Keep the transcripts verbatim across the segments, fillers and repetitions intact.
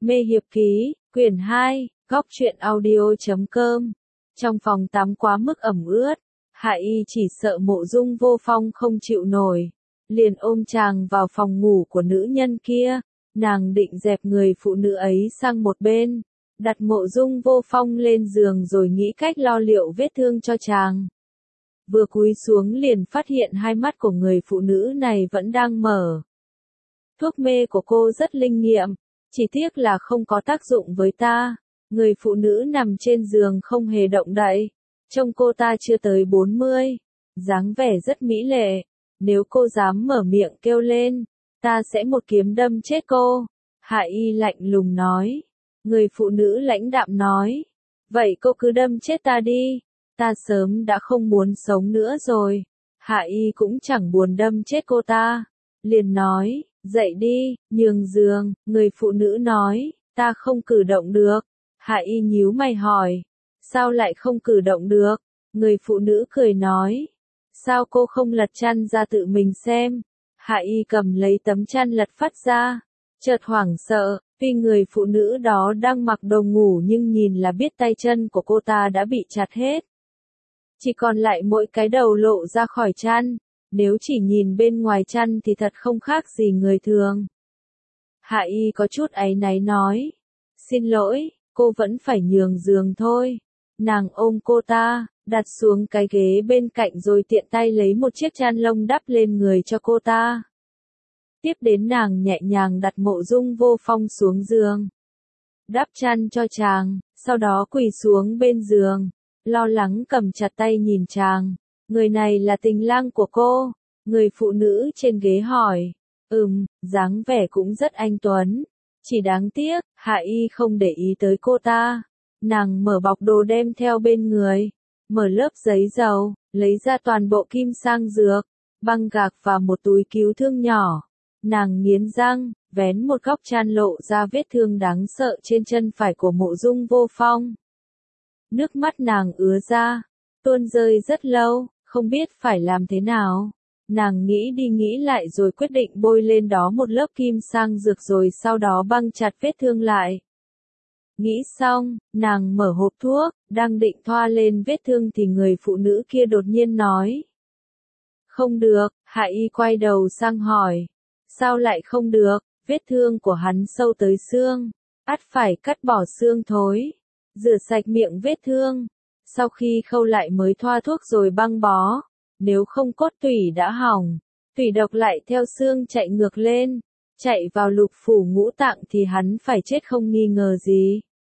Mê Hiệp Ký, quyển hai, góc truyện audio chấm com. Trong phòng tắm quá mức ẩm ướt, Hạ Y chỉ sợ Mộ Dung Vô Phong không chịu nổi, liền ôm chàng vào phòng ngủ của nữ nhân kia, nàng định dẹp người phụ nữ ấy sang một bên, đặt Mộ Dung Vô Phong lên giường rồi nghĩ cách lo liệu vết thương cho chàng. Vừa cúi xuống liền phát hiện hai mắt của người phụ nữ này vẫn đang mở. Thuốc mê của cô rất linh nghiệm, chỉ tiếc là không có tác dụng với ta. Người phụ nữ nằm trên giường không hề động đậy, trông cô ta chưa tới bốn mươi, dáng vẻ rất mỹ lệ, nếu cô dám mở miệng kêu lên, ta sẽ một kiếm đâm chết cô. Hạ Y lạnh lùng nói. Người phụ nữ lãnh đạm nói, vậy cô cứ đâm chết ta đi, ta sớm đã không muốn sống nữa rồi. Hạ Y cũng chẳng buồn đâm chết cô ta, liền nói, dậy đi, nhường giường. Người phụ nữ nói, ta không cử động được. Hạ Y nhíu mày hỏi, sao lại không cử động được? Người phụ nữ cười nói, sao cô không lật chăn ra tự mình xem? Hạ Y cầm lấy tấm chăn lật phát ra, chợt hoảng sợ, tuy người phụ nữ đó đang mặc đồ ngủ nhưng nhìn là biết tay chân của cô ta đã bị chặt hết. Chỉ còn lại mỗi cái đầu lộ ra khỏi chăn, nếu chỉ nhìn bên ngoài chăn thì thật không khác gì người thường. Hạ Y có chút áy náy nói, xin lỗi, cô vẫn phải nhường giường thôi. Nàng ôm cô ta, đặt xuống cái ghế bên cạnh rồi tiện tay lấy một chiếc chăn lông đắp lên người cho cô ta. Tiếp đến nàng nhẹ nhàng đặt Mộ Dung Vô Phong xuống giường, đắp chăn cho chàng, sau đó quỳ xuống bên giường, lo lắng cầm chặt tay nhìn chàng. Người này là tình lang của cô? Người phụ nữ trên ghế hỏi. Ừm, dáng vẻ cũng rất anh tuấn. Chỉ đáng tiếc, Hạ Y không để ý tới cô ta. Nàng mở bọc đồ đem theo bên người, mở lớp giấy dầu, lấy ra toàn bộ kim sang dược, băng gạc và một túi cứu thương nhỏ. Nàng nghiến răng, vén một góc chăn lộ ra vết thương đáng sợ trên chân phải của Mộ Dung Vô Phong. Nước mắt nàng ứa ra, tuôn rơi rất lâu, không biết phải làm thế nào. Nàng nghĩ đi nghĩ lại rồi quyết định bôi lên đó một lớp kim sang dược rồi sau đó băng chặt vết thương lại. Nghĩ xong, nàng mở hộp thuốc, đang định thoa lên vết thương thì người phụ nữ kia đột nhiên nói. Không được. Hạ Y quay đầu sang hỏi. Sao lại không được? Vết thương của hắn sâu tới xương, ắt phải cắt bỏ xương thối, rửa sạch miệng vết thương, sau khi khâu lại mới thoa thuốc rồi băng bó. Nếu không cốt tủy đã hỏng, tủy độc lại theo xương chạy ngược lên, chạy vào lục phủ ngũ tạng thì hắn phải chết không nghi ngờ gì.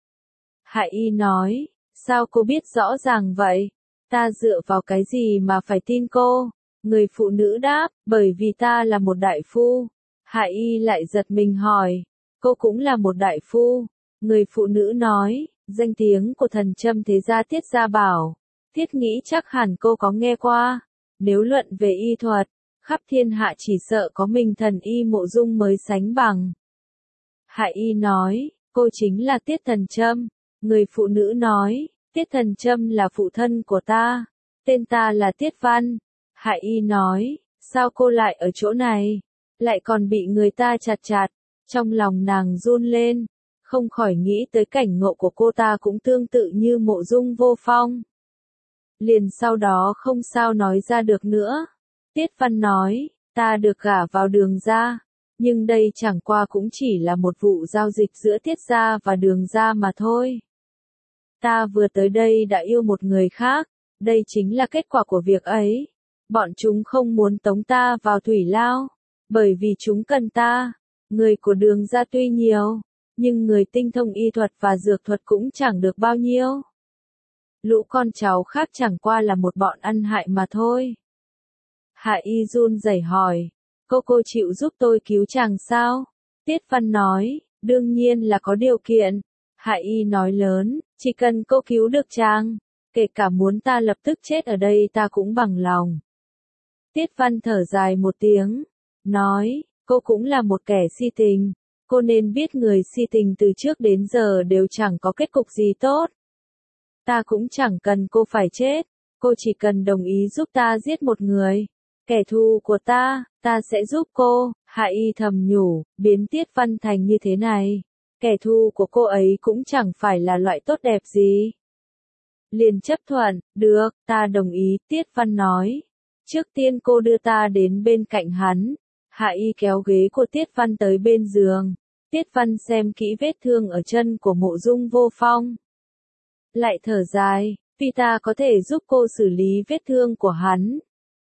Hạ Y nói, sao cô biết rõ ràng vậy? Ta dựa vào cái gì mà phải tin cô? Người phụ nữ đáp, bởi vì ta là một đại phu. Hạ Y lại giật mình hỏi, cô cũng là một đại phu? Người phụ nữ nói, danh tiếng của thần châm thế gia Tiết Gia Bảo, Tiết nghĩ chắc hẳn cô có nghe qua. Nếu luận về y thuật, khắp thiên hạ chỉ sợ có mình thần y Mộ Dung mới sánh bằng. Hạ Y nói, cô chính là Tiết Thần Châm. Người phụ nữ nói, Tiết Thần Châm là phụ thân của ta, tên ta là Tiết Văn. Hạ Y nói, sao cô lại ở chỗ này, lại còn bị người ta chặt chặt. Trong lòng nàng run lên, không khỏi nghĩ tới cảnh ngộ của cô ta cũng tương tự như Mộ Dung Vô Phong. Liền sau đó không sao nói ra được nữa. Tiết Văn nói, ta được gả vào Đường gia, nhưng đây chẳng qua cũng chỉ là một vụ giao dịch giữa Tiết gia và Đường gia mà thôi. Ta vừa tới đây đã yêu một người khác, đây chính là kết quả của việc ấy. Bọn chúng không muốn tống ta vào thủy lao, bởi vì chúng cần ta. Người của Đường gia tuy nhiều, nhưng người tinh thông y thuật và dược thuật cũng chẳng được bao nhiêu. Lũ con cháu khác chẳng qua là một bọn ăn hại mà thôi. Hạ Y run rẩy hỏi, cô cô chịu giúp tôi cứu chàng sao? Tiết Văn nói, đương nhiên là có điều kiện. Hạ Y nói lớn, chỉ cần cô cứu được chàng, kể cả muốn ta lập tức chết ở đây ta cũng bằng lòng. Tiết Văn thở dài một tiếng, nói, cô cũng là một kẻ si tình, cô nên biết người si tình từ trước đến giờ đều chẳng có kết cục gì tốt. Ta cũng chẳng cần cô phải chết, cô chỉ cần đồng ý giúp ta giết một người, kẻ thù của ta, ta sẽ giúp cô. Hạ Y thầm nhủ, biến Tiết Văn thành như thế này, Kẻ thù của cô ấy cũng chẳng phải là loại tốt đẹp gì. Liền chấp thuận, được, ta đồng ý, Tiết Văn nói. Trước tiên cô đưa ta đến bên cạnh hắn. Hạ Y kéo ghế của Tiết Văn tới bên giường. Tiết Văn xem kỹ vết thương ở chân của Mộ Dung Vô Phong. Lại thở dài, vì ta có thể giúp cô xử lý vết thương của hắn.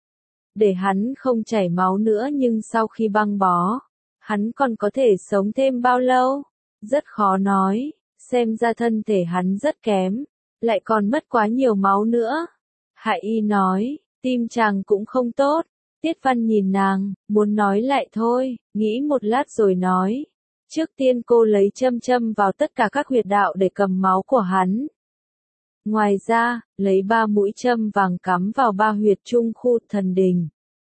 Để hắn không chảy máu nữa, nhưng sau khi băng bó, hắn còn có thể sống thêm bao lâu? Rất khó nói, xem ra thân thể hắn rất kém, lại còn mất quá nhiều máu nữa. Hạ Y nói, tim chàng cũng không tốt. Tiết Văn nhìn nàng, muốn nói lại thôi, nghĩ một lát rồi nói. Trước tiên cô lấy châm châm vào tất cả các huyệt đạo để cầm máu của hắn. Ngoài ra, lấy ba mũi châm vàng cắm vào ba huyệt trung khu thần đình.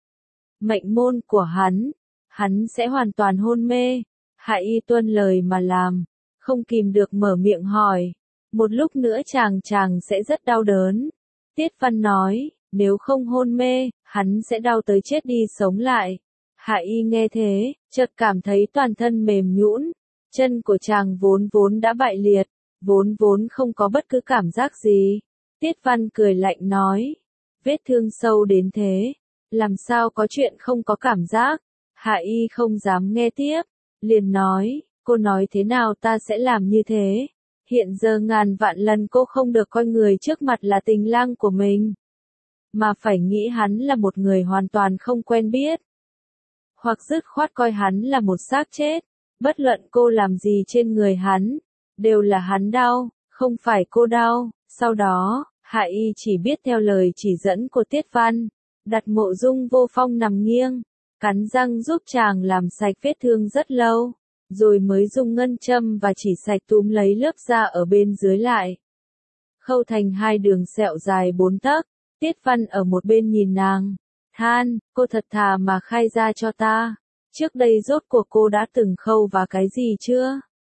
Mệnh môn của hắn, hắn sẽ hoàn toàn hôn mê. Hạ Y tuân lời mà làm, không kìm được mở miệng hỏi. Một lúc nữa chàng chàng sẽ rất đau đớn. Tiết Văn nói, nếu không hôn mê, hắn sẽ đau tới chết đi sống lại. Hạ Y nghe thế, chợt cảm thấy toàn thân mềm nhũn, chân của chàng vốn vốn đã bại liệt, vốn vốn không có bất cứ cảm giác gì. Tiết Văn cười lạnh nói, vết thương sâu đến thế, làm sao có chuyện không có cảm giác. Hạ Y không dám nghe tiếp, liền nói, cô nói thế nào ta sẽ làm như thế. Hiện giờ ngàn vạn lần cô không được coi người trước mặt là tình lang của mình, mà phải nghĩ hắn là một người hoàn toàn không quen biết. Hoặc dứt khoát coi hắn là một xác chết, bất luận cô làm gì trên người hắn, đều là hắn đau, không phải cô đau. Sau đó, Hạ Y chỉ biết theo lời chỉ dẫn của Tiết Văn, đặt Mộ Dung Vô Phong nằm nghiêng, cắn răng giúp chàng làm sạch vết thương rất lâu, rồi mới dùng ngân châm và chỉ sạch túm lấy lớp da ở bên dưới lại. Khâu thành hai đường sẹo dài bốn tấc. Tiết Văn ở một bên nhìn nàng, than, cô thật thà mà khai ra cho ta. Trước đây rốt cuộc cô đã từng khâu vào cái gì chưa?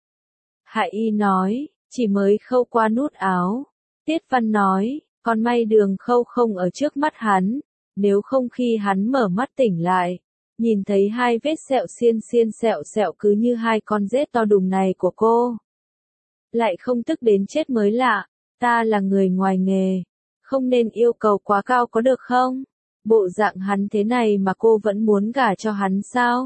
Hạ Y nói, chỉ mới khâu qua nút áo. Tiết Văn nói, còn may đường khâu không ở trước mắt hắn, nếu không khi hắn mở mắt tỉnh lại, nhìn thấy hai vết sẹo xiên xiên sẹo sẹo cứ như hai con rết to đùng này của cô. Lại không tức đến chết mới lạ, ta là người ngoài nghề, không nên yêu cầu quá cao có được không? Bộ dạng hắn thế này mà cô vẫn muốn gả cho hắn sao?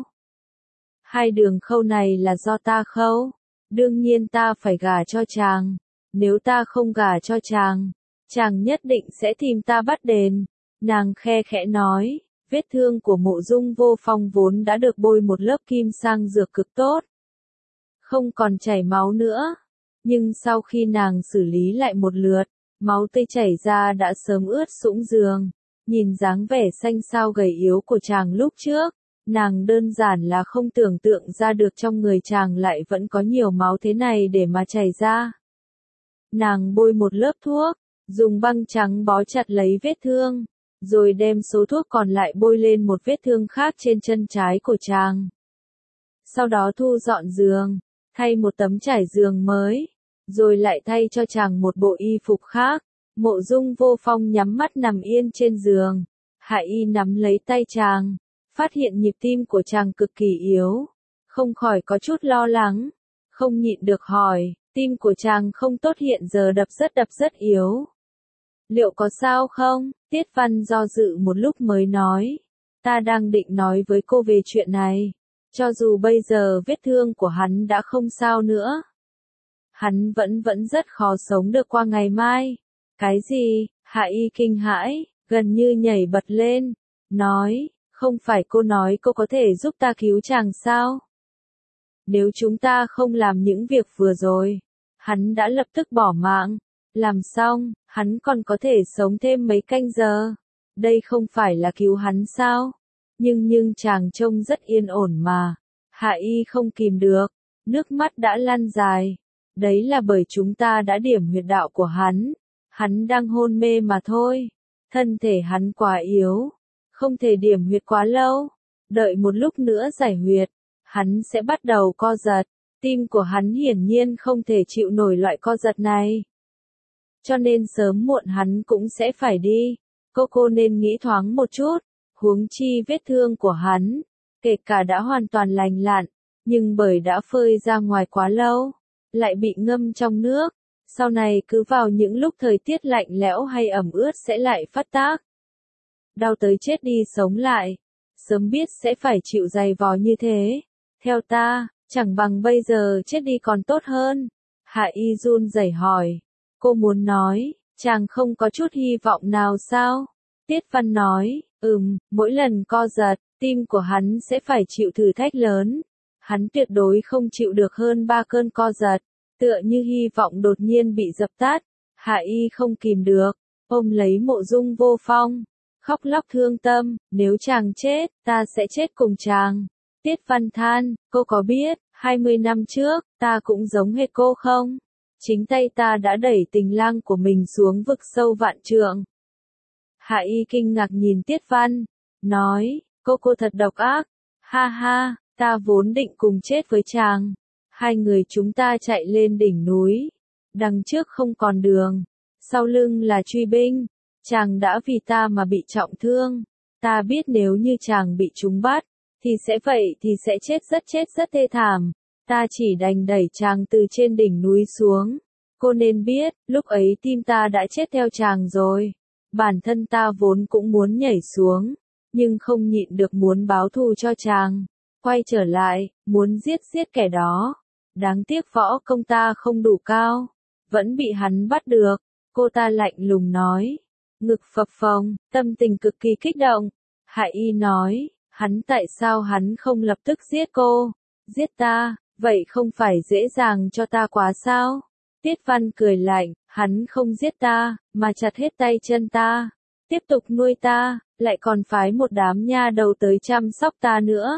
Hai đường khâu này là do ta khâu, đương nhiên ta phải gả cho chàng, nếu ta không gả cho chàng, chàng nhất định sẽ tìm ta bắt đền. Nàng khe khẽ nói, vết thương của Mộ Dung Vô Phong vốn đã được bôi một lớp kim sang dược cực tốt, không còn chảy máu nữa, nhưng sau khi nàng xử lý lại một lượt, máu tươi chảy ra đã sớm ướt sũng giường. Nhìn dáng vẻ xanh xao gầy yếu của chàng lúc trước, nàng đơn giản là không tưởng tượng ra được trong người chàng lại vẫn có nhiều máu thế này để mà chảy ra. Nàng bôi một lớp thuốc, dùng băng trắng bó chặt lấy vết thương, rồi đem số thuốc còn lại bôi lên một vết thương khác trên chân trái của chàng. Sau đó thu dọn giường, thay một tấm trải giường mới, rồi lại thay cho chàng một bộ y phục khác. Mộ Dung Vô Phong nhắm mắt nằm yên trên giường. Hạ Y nắm lấy tay chàng, phát hiện nhịp tim của chàng cực kỳ yếu, không khỏi có chút lo lắng, không nhịn được hỏi, tim của chàng không tốt, hiện giờ đập rất đập rất yếu. Liệu có sao không? Tiết Văn do dự một lúc mới nói, ta đang định nói với cô về chuyện này, cho dù bây giờ vết thương của hắn đã không sao nữa, hắn vẫn vẫn rất khó sống được qua ngày mai. Cái gì? Hạ Y kinh hãi, gần như nhảy bật lên, nói, không phải cô nói cô có thể giúp ta cứu chàng sao? Nếu chúng ta không làm những việc vừa rồi, hắn đã lập tức bỏ mạng, làm xong, hắn còn có thể sống thêm mấy canh giờ. Đây không phải là cứu hắn sao? Nhưng nhưng chàng trông rất yên ổn mà. Hạ Y không kìm được, nước mắt đã lăn dài. Đấy là bởi chúng ta đã điểm huyệt đạo của hắn. Hắn đang hôn mê mà thôi. Thân thể hắn quá yếu, không thể điểm huyệt quá lâu. Đợi một lúc nữa giải huyệt, hắn sẽ bắt đầu co giật. Tim của hắn hiển nhiên không thể chịu nổi loại co giật này. Cho nên sớm muộn hắn cũng sẽ phải đi. Cô cô nên nghĩ thoáng một chút. Huống chi vết thương của hắn, kể cả đã hoàn toàn lành lặn, nhưng bởi đã phơi ra ngoài quá lâu, lại bị ngâm trong nước, sau này cứ vào những lúc thời tiết lạnh lẽo hay ẩm ướt sẽ lại phát tác. Đau tới chết đi sống lại, sớm biết sẽ phải chịu dày vò như thế. Theo ta, chẳng bằng bây giờ chết đi còn tốt hơn. Hạ Y run rẩy hỏi. Cô muốn nói, chàng không có chút hy vọng nào sao? Tiết Văn nói, ừm, mỗi lần co giật, tim của hắn sẽ phải chịu thử thách lớn. Hắn tuyệt đối không chịu được hơn ba cơn co giật, tựa như hy vọng đột nhiên bị dập tắt. Hạ Y không kìm được, ôm lấy Mộ Dung Vô Phong, khóc lóc thương tâm, nếu chàng chết, ta sẽ chết cùng chàng. Tiết Văn than, cô có biết, hai mươi năm trước, ta cũng giống hệt cô không? Chính tay ta đã đẩy tình lang của mình xuống vực sâu vạn trượng. Hạ Y kinh ngạc nhìn Tiết Văn, nói, cô cô thật độc ác, ha ha, ta vốn định cùng chết với chàng. Hai người chúng ta chạy lên đỉnh núi, đằng trước không còn đường, sau lưng là truy binh, chàng đã vì ta mà bị trọng thương. Ta biết nếu như chàng bị chúng bắt, thì sẽ vậy thì sẽ chết rất chết rất thê thảm. Ta chỉ đành đẩy chàng từ trên đỉnh núi xuống. Cô nên biết, lúc ấy tim ta đã chết theo chàng rồi. Bản thân ta vốn cũng muốn nhảy xuống, nhưng không nhịn được muốn báo thù cho chàng. Quay trở lại, muốn giết giết kẻ đó. Đáng tiếc võ công ta không đủ cao, vẫn bị hắn bắt được. Cô ta lạnh lùng nói, ngực phập phồng, tâm tình cực kỳ kích động. Hạ Y nói, hắn tại sao hắn không lập tức giết cô, giết ta, vậy không phải dễ dàng cho ta quá sao? Tiết Văn cười lạnh, hắn không giết ta, mà chặt hết tay chân ta, tiếp tục nuôi ta, lại còn phái một đám nha đầu tới chăm sóc ta nữa.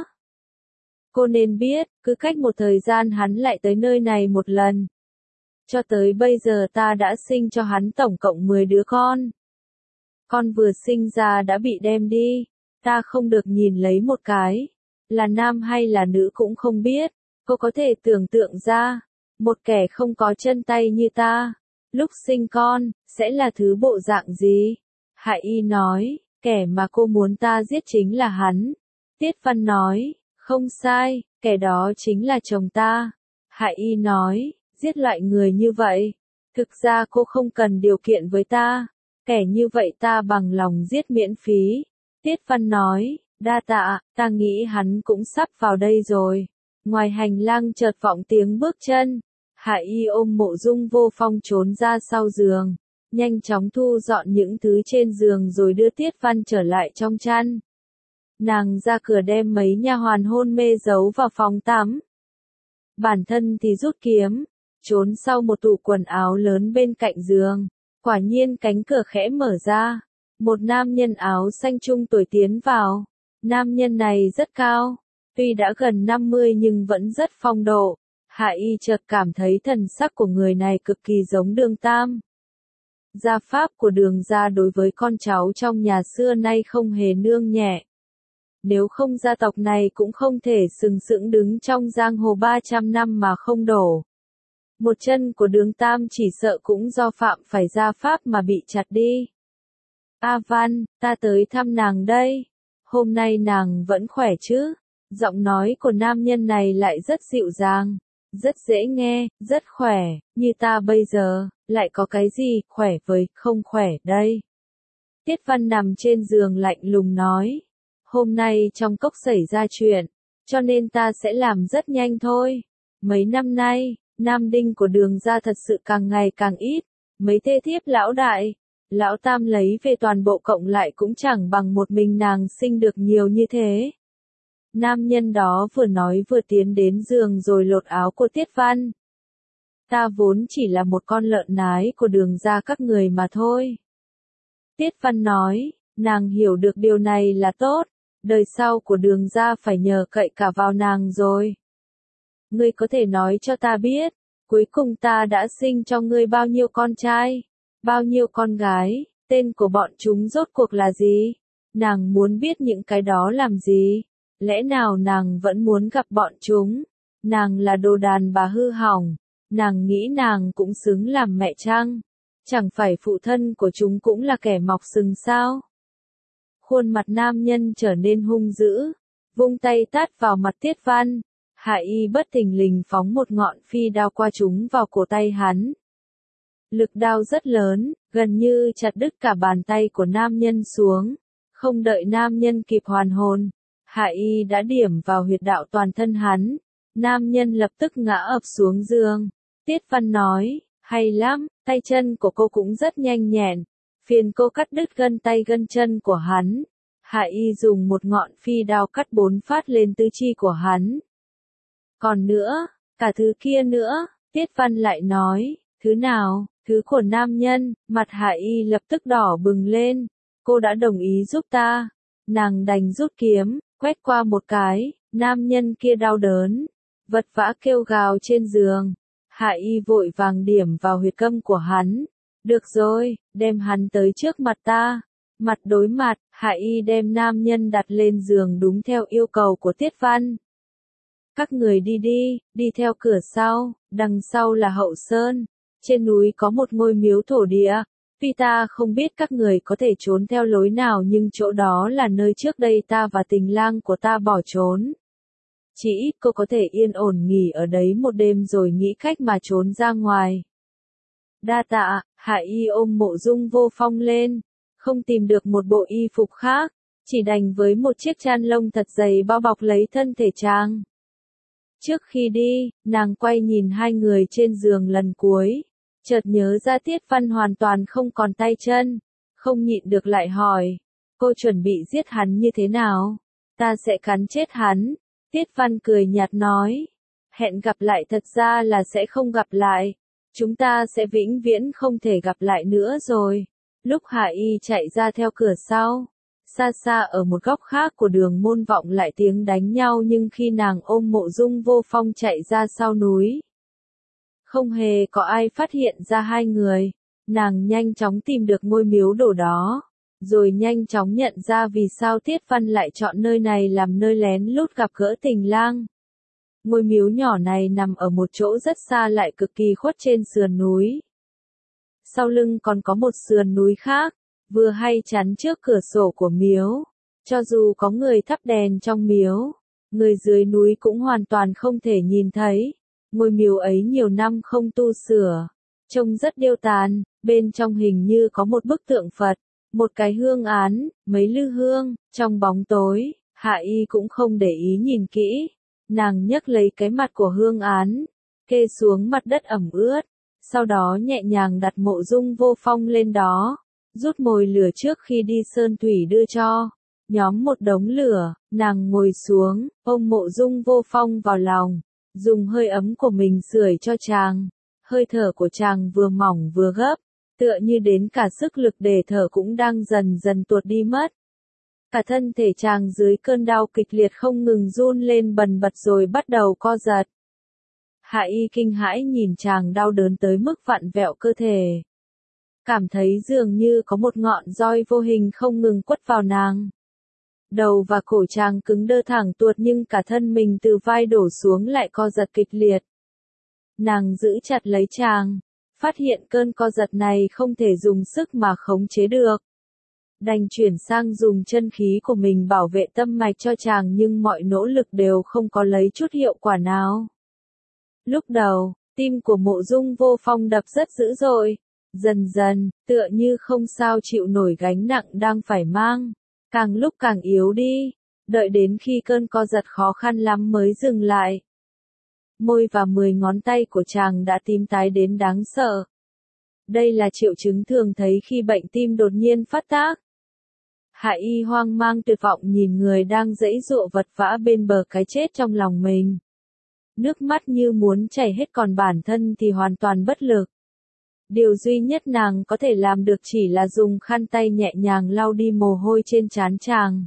Cô nên biết, cứ cách một thời gian hắn lại tới nơi này một lần. Cho tới bây giờ ta đã sinh cho hắn tổng cộng mười đứa con. Con vừa sinh ra đã bị đem đi, ta không được nhìn lấy một cái, là nam hay là nữ cũng không biết. Cô có thể tưởng tượng ra, một kẻ không có chân tay như ta, lúc sinh con, sẽ là thứ bộ dạng gì? Hạ Y nói, kẻ mà cô muốn ta giết chính là hắn. Tiết Văn nói, không sai, kẻ đó chính là chồng ta. Hạ Y nói, giết loại người như vậy, thực ra cô không cần điều kiện với ta, kẻ như vậy ta bằng lòng giết miễn phí. Tiết Văn nói, đa tạ, ta nghĩ hắn cũng sắp vào đây rồi. Ngoài hành lang chợt vọng tiếng bước chân, Hạ Y ôm Mộ Dung Vô Phong trốn ra sau giường, nhanh chóng thu dọn những thứ trên giường rồi đưa Tiết Văn trở lại trong chăn. Nàng ra cửa đem mấy nha hoàn hôn mê giấu vào phòng tắm. Bản thân thì rút kiếm, trốn sau một tủ quần áo lớn bên cạnh giường. Quả nhiên cánh cửa khẽ mở ra, một nam nhân áo xanh trung tuổi tiến vào. Nam nhân này rất cao, tuy đã gần năm mươi nhưng vẫn rất phong độ. Hạ Y chợt cảm thấy thần sắc của người này cực kỳ giống Đường Tam. Gia pháp của Đường gia đối với con cháu trong nhà xưa nay không hề nương nhẹ. Nếu không gia tộc này cũng không thể sừng sững đứng trong giang hồ ba trăm năm mà không đổ. Một chân của Đường Tam chỉ sợ cũng do phạm phải gia pháp mà bị chặt đi. A Văn, ta tới thăm nàng đây. Hôm nay nàng vẫn khỏe chứ? Giọng nói của nam nhân này lại rất dịu dàng, rất dễ nghe, rất khỏe, như ta bây giờ, lại có cái gì khỏe với không khỏe đây? Tiết Văn nằm trên giường lạnh lùng nói, hôm nay trong cốc xảy ra chuyện, cho nên ta sẽ làm rất nhanh thôi. Mấy năm nay, nam đinh của Đường gia thật sự càng ngày càng ít, mấy thê thiếp lão đại, lão tam lấy về toàn bộ cộng lại cũng chẳng bằng một mình nàng sinh được nhiều như thế. Nam nhân đó vừa nói vừa tiến đến giường rồi lột áo của Tiết Văn. Ta vốn chỉ là một con lợn nái của Đường gia các người mà thôi. Tiết Văn nói, nàng hiểu được điều này là tốt, đời sau của Đường gia phải nhờ cậy cả vào nàng rồi. Ngươi có thể nói cho ta biết, cuối cùng ta đã sinh cho ngươi bao nhiêu con trai, bao nhiêu con gái, tên của bọn chúng rốt cuộc là gì? Nàng muốn biết những cái đó làm gì? Lẽ nào nàng vẫn muốn gặp bọn chúng? Nàng là đồ đàn bà hư hỏng, nàng nghĩ nàng cũng xứng làm mẹ chăng? Chẳng phải phụ thân của chúng cũng là kẻ mọc sừng sao? Khuôn mặt nam nhân trở nên hung dữ, vung tay tát vào mặt Tiết Văn. Hạ Y bất thình lình phóng một ngọn phi đao qua trúng vào cổ tay hắn. Lực đao rất lớn, gần như chặt đứt cả bàn tay của nam nhân xuống. Không đợi nam nhân kịp hoàn hồn, Hạ Y đã điểm vào huyệt đạo toàn thân hắn. Nam nhân lập tức ngã ập xuống giường. Tiết Văn nói, hay lắm, tay chân của cô cũng rất nhanh nhẹn. Phiền cô cắt đứt gân tay gân chân của hắn. Hạ Y dùng một ngọn phi đao cắt bốn phát lên tứ chi của hắn. Còn nữa, cả thứ kia nữa, Tiết Văn lại nói, thứ nào, thứ của nam nhân, mặt Hạ Y lập tức đỏ bừng lên. Cô đã đồng ý giúp ta. Nàng đành rút kiếm, quét qua một cái, nam nhân kia đau đớn, vật vã kêu gào trên giường. Hạ Y vội vàng điểm vào huyệt câm của hắn. Được rồi, đem hắn tới trước mặt ta. Mặt đối mặt, Hạ Y đem nam nhân đặt lên giường đúng theo yêu cầu của Tiết Văn. Các người đi đi, đi theo cửa sau, đằng sau là Hậu Sơn. Trên núi có một ngôi miếu thổ địa. Tuy ta không biết các người có thể trốn theo lối nào nhưng chỗ đó là nơi trước đây ta và tình lang của ta bỏ trốn. Chỉ ít cô có thể yên ổn nghỉ ở đấy một đêm rồi nghĩ cách mà trốn ra ngoài. Đa tạ, Hạ Y ôm Mộ Dung Vô Phong lên, không tìm được một bộ y phục khác, chỉ đành với một chiếc chăn lông thật dày bao bọc lấy thân thể chàng. Trước khi đi, nàng quay nhìn hai người trên giường lần cuối, chợt nhớ ra Tiết Văn hoàn toàn không còn tay chân, không nhịn được lại hỏi, cô chuẩn bị giết hắn như thế nào? Ta sẽ cắn chết hắn. Tiết Văn cười nhạt nói, hẹn gặp lại thật ra là sẽ không gặp lại, chúng ta sẽ vĩnh viễn không thể gặp lại nữa rồi. Lúc Hạ Y chạy ra theo cửa sau, xa xa ở một góc khác của đường môn vọng lại tiếng đánh nhau nhưng khi nàng ôm Mộ Dung Vô Phong chạy ra sau núi, không hề có ai phát hiện ra hai người. Nàng nhanh chóng tìm được ngôi miếu đổ đó, rồi nhanh chóng nhận ra vì sao Tiết Văn lại chọn nơi này làm nơi lén lút gặp gỡ tình lang. Ngôi miếu nhỏ này nằm ở một chỗ rất xa lại cực kỳ khuất trên sườn núi. Sau lưng còn có một sườn núi khác, vừa hay chắn trước cửa sổ của miếu. Cho dù có người thắp đèn trong miếu, người dưới núi cũng hoàn toàn không thể nhìn thấy. Ngôi miếu ấy nhiều năm không tu sửa, trông rất điêu tàn, bên trong hình như có một bức tượng Phật, một cái hương án, mấy lư hương, trong bóng tối, Hạ Y cũng không để ý nhìn kỹ. Nàng nhấc lấy cái mặt của hương án, kê xuống mặt đất ẩm ướt, sau đó nhẹ nhàng đặt Mộ Dung Vô Phong lên đó, rút mồi lửa trước khi đi sơn thủy đưa cho. Nhóm một đống lửa, nàng ngồi xuống, ôm Mộ Dung Vô Phong vào lòng, dùng hơi ấm của mình sưởi cho chàng. Hơi thở của chàng vừa mỏng vừa gấp, tựa như đến cả sức lực để thở cũng đang dần dần tuột đi mất. Cả thân thể chàng dưới cơn đau kịch liệt không ngừng run lên bần bật rồi bắt đầu co giật. Hạ Y kinh hãi nhìn chàng đau đớn tới mức vặn vẹo cơ thể. Cảm thấy dường như có một ngọn roi vô hình không ngừng quất vào nàng. Đầu và cổ chàng cứng đơ thẳng tuột nhưng cả thân mình từ vai đổ xuống lại co giật kịch liệt. Nàng giữ chặt lấy chàng, phát hiện cơn co giật này không thể dùng sức mà khống chế được. Đành chuyển sang dùng chân khí của mình bảo vệ tâm mạch cho chàng nhưng mọi nỗ lực đều không có lấy chút hiệu quả nào. Lúc đầu, tim của Mộ Dung Vô Phong đập rất dữ dội, dần dần, tựa như không sao chịu nổi gánh nặng đang phải mang, càng lúc càng yếu đi, đợi đến khi cơn co giật khó khăn lắm mới dừng lại. Môi và mười ngón tay của chàng đã tím tái đến đáng sợ. Đây là triệu chứng thường thấy khi bệnh tim đột nhiên phát tác. Hạ Y hoang mang tuyệt vọng nhìn người đang giãy giụa vật vã bên bờ cái chết trong lòng mình. Nước mắt như muốn chảy hết còn bản thân thì hoàn toàn bất lực. Điều duy nhất nàng có thể làm được chỉ là dùng khăn tay nhẹ nhàng lau đi mồ hôi trên trán chàng.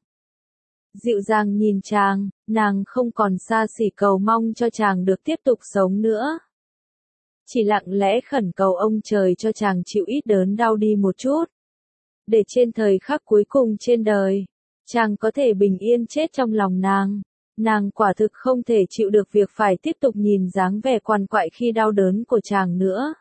Dịu dàng nhìn chàng, nàng không còn xa xỉ cầu mong cho chàng được tiếp tục sống nữa. Chỉ lặng lẽ khẩn cầu ông trời cho chàng chịu ít đớn đau đi một chút. Để trên thời khắc cuối cùng trên đời, chàng có thể bình yên chết trong lòng nàng. Nàng quả thực không thể chịu được việc phải tiếp tục nhìn dáng vẻ quằn quại khi đau đớn của chàng nữa.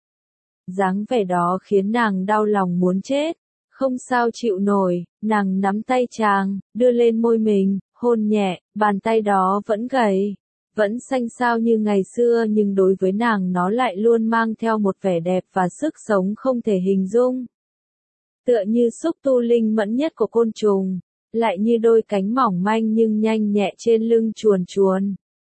Dáng vẻ đó khiến nàng đau lòng muốn chết. Không sao chịu nổi, nàng nắm tay chàng, đưa lên môi mình, hôn nhẹ, bàn tay đó vẫn gầy, vẫn xanh xao như ngày xưa nhưng đối với nàng nó lại luôn mang theo một vẻ đẹp và sức sống không thể hình dung. Tựa như xúc tu linh mẫn nhất của côn trùng, lại như đôi cánh mỏng manh nhưng nhanh nhẹ trên lưng chuồn chuồn.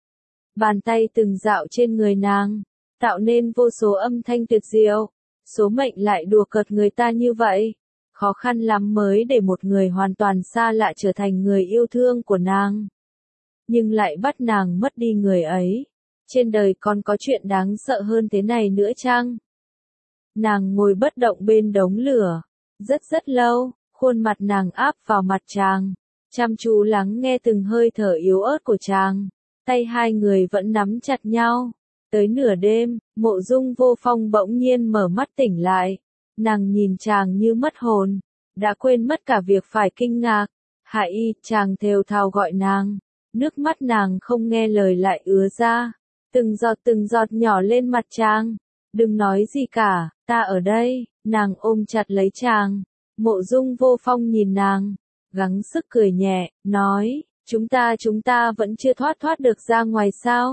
Bàn tay từng dạo trên người nàng, tạo nên vô số âm thanh tuyệt diệu. Số mệnh lại đùa cợt người ta như vậy. Khó khăn lắm mới để một người hoàn toàn xa lạ trở thành người yêu thương của nàng. Nhưng lại bắt nàng mất đi người ấy. Trên đời còn có chuyện đáng sợ hơn thế này nữa chăng? Nàng ngồi bất động bên đống lửa. Rất rất lâu, khuôn mặt nàng áp vào mặt chàng. Chăm chú lắng nghe từng hơi thở yếu ớt của chàng. Tay hai người vẫn nắm chặt nhau. Tới nửa đêm, Mộ Dung Vô Phong bỗng nhiên mở mắt tỉnh lại. Nàng nhìn chàng như mất hồn. Đã quên mất cả việc phải kinh ngạc. Hạ Y, chàng thều thào gọi nàng. Nước mắt nàng không nghe lời lại ứa ra. Từng giọt từng giọt nhỏ lên mặt chàng. Đừng nói gì cả, ta ở đây. Nàng ôm chặt lấy chàng. Mộ Dung Vô Phong nhìn nàng. Gắng sức cười nhẹ, nói. Chúng ta chúng ta vẫn chưa thoát thoát được ra ngoài sao?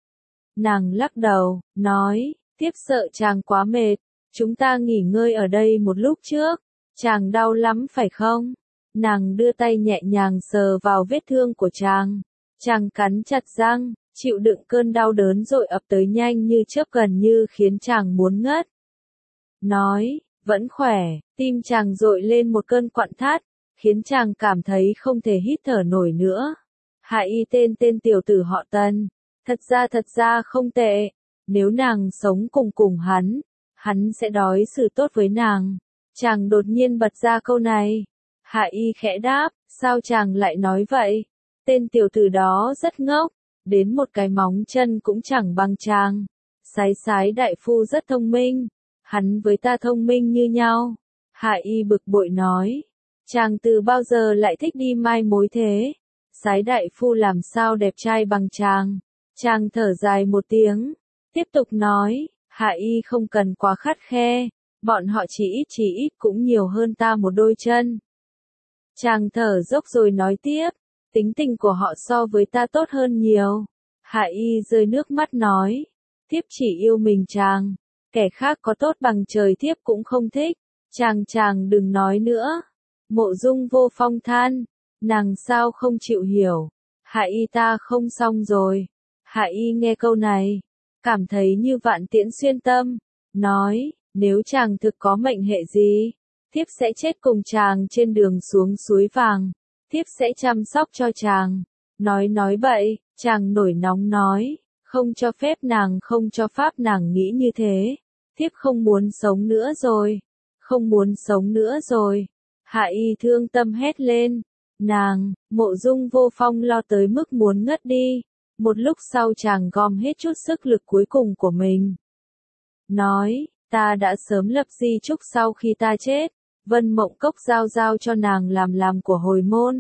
Nàng lắc đầu, nói. Tiếp sợ chàng quá mệt. Chúng ta nghỉ ngơi ở đây một lúc trước. Chàng đau lắm phải không? Nàng đưa tay nhẹ nhàng sờ vào vết thương của chàng. Chàng cắn chặt răng, chịu đựng cơn đau đớn rồi ập tới nhanh như chớp gần như khiến chàng muốn ngất. Nói, vẫn khỏe, tim chàng dội lên một cơn quặn thắt, khiến chàng cảm thấy không thể hít thở nổi nữa. Hạ Y tên tên tiểu tử họ Tần, thật ra thật ra không tệ, nếu nàng sống cùng cùng hắn, hắn sẽ đối xử tốt với nàng. Chàng đột nhiên bật ra câu này. Hạ Y khẽ đáp, sao chàng lại nói vậy? Tên tiểu tử đó rất ngốc, đến một cái móng chân cũng chẳng bằng chàng. Sái sái đại phu rất thông minh, hắn với ta thông minh như nhau. Hạ Y bực bội nói, chàng từ bao giờ lại thích đi mai mối thế? Sái đại phu làm sao đẹp trai bằng chàng? Chàng thở dài một tiếng, tiếp tục nói, Hạ Y không cần quá khắt khe, bọn họ chỉ ít chỉ ít cũng nhiều hơn ta một đôi chân. Chàng thở dốc rồi nói tiếp, tính tình của họ so với ta tốt hơn nhiều. Hạ Y rơi nước mắt nói, thiếp chỉ yêu mình chàng, kẻ khác có tốt bằng trời thiếp cũng không thích. Chàng chàng đừng nói nữa. Mộ Dung Vô Phong than, nàng sao không chịu hiểu. Hạ Y ta không xong rồi. Hạ Y nghe câu này, cảm thấy như vạn tiễn xuyên tâm, nói, nếu chàng thực có mệnh hệ gì, thiếp sẽ chết cùng chàng trên đường xuống suối vàng, thiếp sẽ chăm sóc cho chàng. Nói nói bậy, chàng nổi nóng nói, không cho phép nàng không cho pháp nàng nghĩ như thế, thiếp không muốn sống nữa rồi, không muốn sống nữa rồi. Hạ Y thương tâm hét lên, nàng, Mộ Dung Vô Phong lo tới mức muốn ngất đi. Một lúc sau chàng gom hết chút sức lực cuối cùng của mình. Nói, ta đã sớm lập di chúc sau khi ta chết, Vân Mộng Cốc giao giao cho nàng làm làm của hồi môn.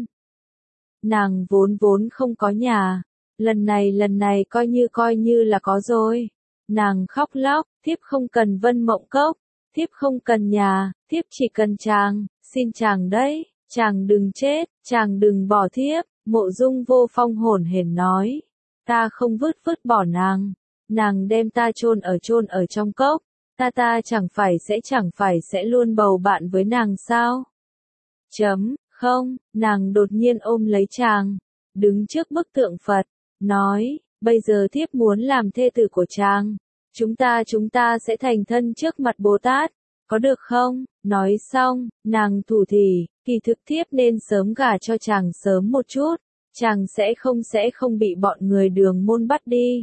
Nàng vốn vốn không có nhà, lần này lần này coi như coi như là có rồi. Nàng khóc lóc, thiếp không cần Vân Mộng Cốc, thiếp không cần nhà, thiếp chỉ cần chàng, xin chàng đấy, chàng đừng chết, chàng đừng bỏ thiếp. Mộ Dung Vô Phong hổn hển nói, ta không vứt vứt bỏ nàng, nàng đem ta chôn ở chôn ở trong cốc, ta ta chẳng phải sẽ chẳng phải sẽ luôn bầu bạn với nàng sao? Chấm, không, nàng đột nhiên ôm lấy chàng, đứng trước bức tượng Phật, nói, bây giờ thiếp muốn làm thê tử của chàng, chúng ta chúng ta sẽ thành thân trước mặt Bồ Tát, có được không? Nói xong, nàng thủ thỉ, kỳ thực thiếp nên sớm gả cho chàng sớm một chút, chàng sẽ không sẽ không bị bọn người đường môn bắt đi.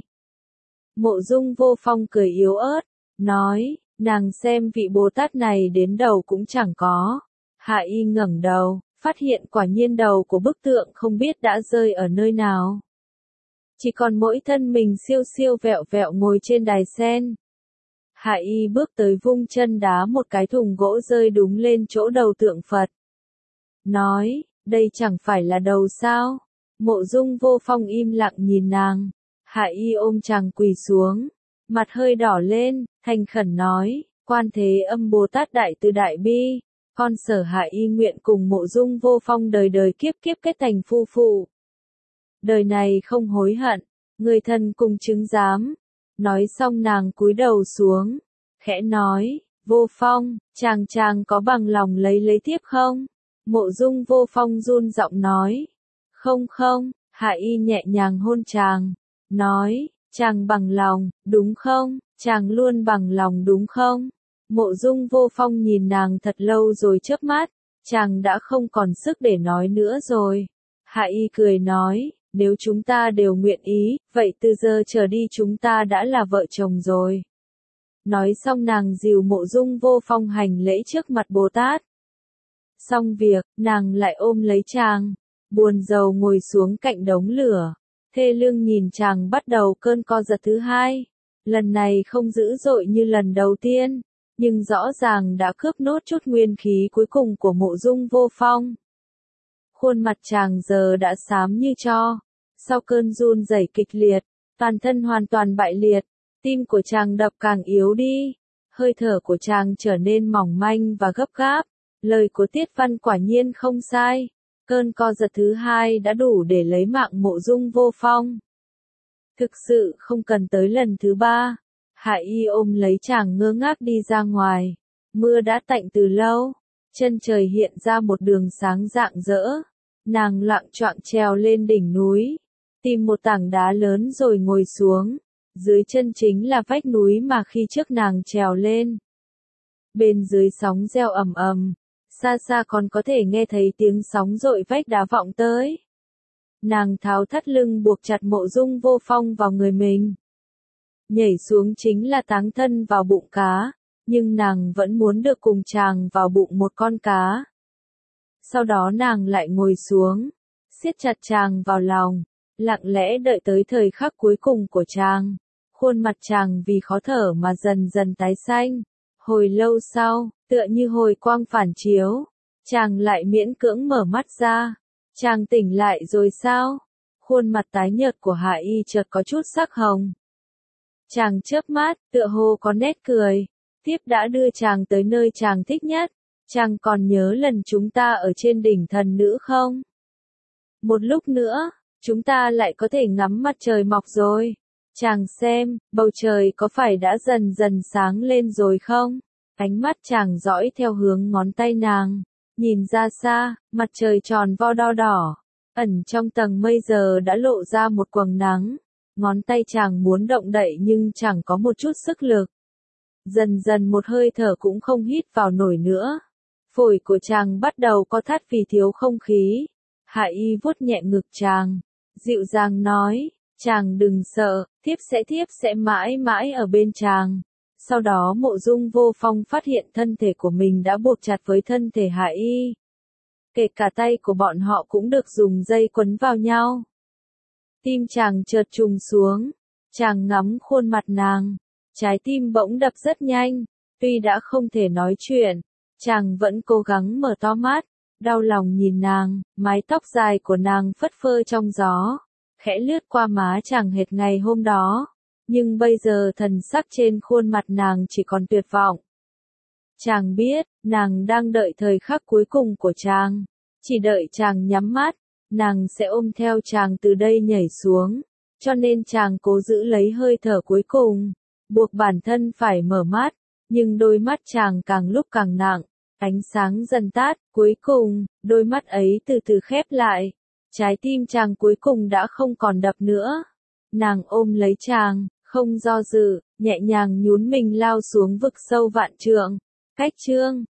Mộ Dung Vô Phong cười yếu ớt, nói, nàng xem vị Bồ Tát này đến đầu cũng chẳng có. Hạ Y ngẩng đầu, phát hiện quả nhiên đầu của bức tượng không biết đã rơi ở nơi nào. Chỉ còn mỗi thân mình siêu siêu vẹo vẹo ngồi trên đài sen. Hạ Y bước tới vung chân đá một cái thùng gỗ rơi đúng lên chỗ đầu tượng Phật. Nói, đây chẳng phải là đầu sao? Mộ Dung Vô Phong im lặng nhìn nàng. Hạ Y ôm chàng quỳ xuống, mặt hơi đỏ lên, thành khẩn nói, Quan Thế Âm Bồ Tát đại từ đại bi, con Sở Hạ Y nguyện cùng Mộ Dung Vô Phong đời đời kiếp kiếp kết thành phu phụ. Đời này không hối hận, Người thân cung chứng giám. Nói xong nàng cúi đầu xuống, khẽ nói, Vô Phong, chàng chàng có bằng lòng lấy lấy tiếp không? Mộ Dung Vô Phong run giọng nói, không không, Hạ Y nhẹ nhàng hôn chàng, nói, chàng bằng lòng, đúng không? Chàng luôn bằng lòng đúng không? Mộ Dung Vô Phong nhìn nàng thật lâu rồi chớp mắt, chàng đã không còn sức để nói nữa rồi. Hạ Y cười nói, nếu chúng ta đều nguyện ý, vậy từ giờ trở đi chúng ta đã là vợ chồng rồi. Nói xong nàng dìu Mộ Dung Vô Phong hành lễ trước mặt Bồ Tát. Xong việc, nàng lại ôm lấy chàng, buồn rầu ngồi xuống cạnh đống lửa, thê lương nhìn chàng bắt đầu cơn co giật thứ hai. Lần này không dữ dội như lần đầu tiên, nhưng rõ ràng đã cướp nốt chút nguyên khí cuối cùng của Mộ Dung Vô Phong. Khuôn mặt chàng giờ đã xám như tro, sau cơn run rẩy kịch liệt, toàn thân hoàn toàn bại liệt, tim của chàng đập càng yếu đi, hơi thở của chàng trở nên mỏng manh và gấp gáp, lời của Tiết Văn quả nhiên không sai, cơn co giật thứ hai đã đủ để lấy mạng Mộ Dung Vô Phong. Thực sự không cần tới lần thứ ba. Hạ Y ôm lấy chàng ngơ ngác đi ra ngoài. Mưa đã tạnh từ lâu. Chân trời hiện ra một đường sáng rạng rỡ. Nàng loạng choạng trèo lên đỉnh núi. Tìm một tảng đá lớn rồi ngồi xuống. Dưới chân chính là vách núi mà khi trước nàng trèo lên. Bên dưới sóng reo ầm ầm. Xa xa còn có thể nghe thấy tiếng sóng dội vách đá vọng tới. Nàng tháo thắt lưng buộc chặt Mộ Dung Vô Phong vào người mình. Nhảy xuống chính là táng thân vào bụng cá, nhưng nàng vẫn muốn được cùng chàng vào bụng một con cá. Sau đó nàng lại ngồi xuống, siết chặt chàng vào lòng, lặng lẽ đợi tới thời khắc cuối cùng của chàng. Khuôn mặt chàng vì khó thở mà dần dần tái xanh. Hồi lâu sau, tựa như hồi quang phản chiếu, chàng lại miễn cưỡng mở mắt ra. Chàng tỉnh lại rồi sao? Khuôn mặt tái nhợt của Hạ Y chợt có chút sắc hồng. Chàng chớp mắt, tựa hồ có nét cười. Tiếp đã đưa chàng tới nơi chàng thích nhất. Chàng còn nhớ lần chúng ta ở trên đỉnh thần nữ không? Một lúc nữa, chúng ta lại có thể ngắm mặt trời mọc rồi. Chàng xem, bầu trời có phải đã dần dần sáng lên rồi không? Ánh mắt chàng dõi theo hướng ngón tay nàng. Nhìn ra xa, mặt trời tròn vo đo đỏ, ẩn trong tầng mây giờ đã lộ ra một quầng nắng. Ngón tay chàng muốn động đậy nhưng chẳng có một chút sức lực. Dần dần một hơi thở cũng không hít vào nổi nữa. Phổi của chàng bắt đầu co thắt vì thiếu không khí. Hạ Y vuốt nhẹ ngực chàng, dịu dàng nói, chàng đừng sợ, thiếp sẽ thiếp sẽ mãi mãi ở bên chàng. Sau đó Mộ Dung Vô Phong phát hiện thân thể của mình đã buộc chặt với thân thể Hạ Y. Kể cả tay của bọn họ cũng được dùng dây quấn vào nhau. Tim chàng chợt trùng xuống, chàng ngắm khuôn mặt nàng, trái tim bỗng đập rất nhanh, tuy đã không thể nói chuyện, chàng vẫn cố gắng mở to mắt, đau lòng nhìn nàng, mái tóc dài của nàng phất phơ trong gió, khẽ lướt qua má chàng hệt ngày hôm đó. Nhưng bây giờ thần sắc trên khuôn mặt nàng chỉ còn tuyệt vọng. Chàng biết, nàng đang đợi thời khắc cuối cùng của chàng. Chỉ đợi chàng nhắm mắt, nàng sẽ ôm theo chàng từ đây nhảy xuống. Cho nên chàng cố giữ lấy hơi thở cuối cùng, buộc bản thân phải mở mắt. Nhưng đôi mắt chàng càng lúc càng nặng, ánh sáng dần tắt, cuối cùng, đôi mắt ấy từ từ khép lại. Trái tim chàng cuối cùng đã không còn đập nữa. Nàng ôm lấy chàng, không do dự, nhẹ nhàng nhún mình lao xuống vực sâu vạn trượng. Cách chương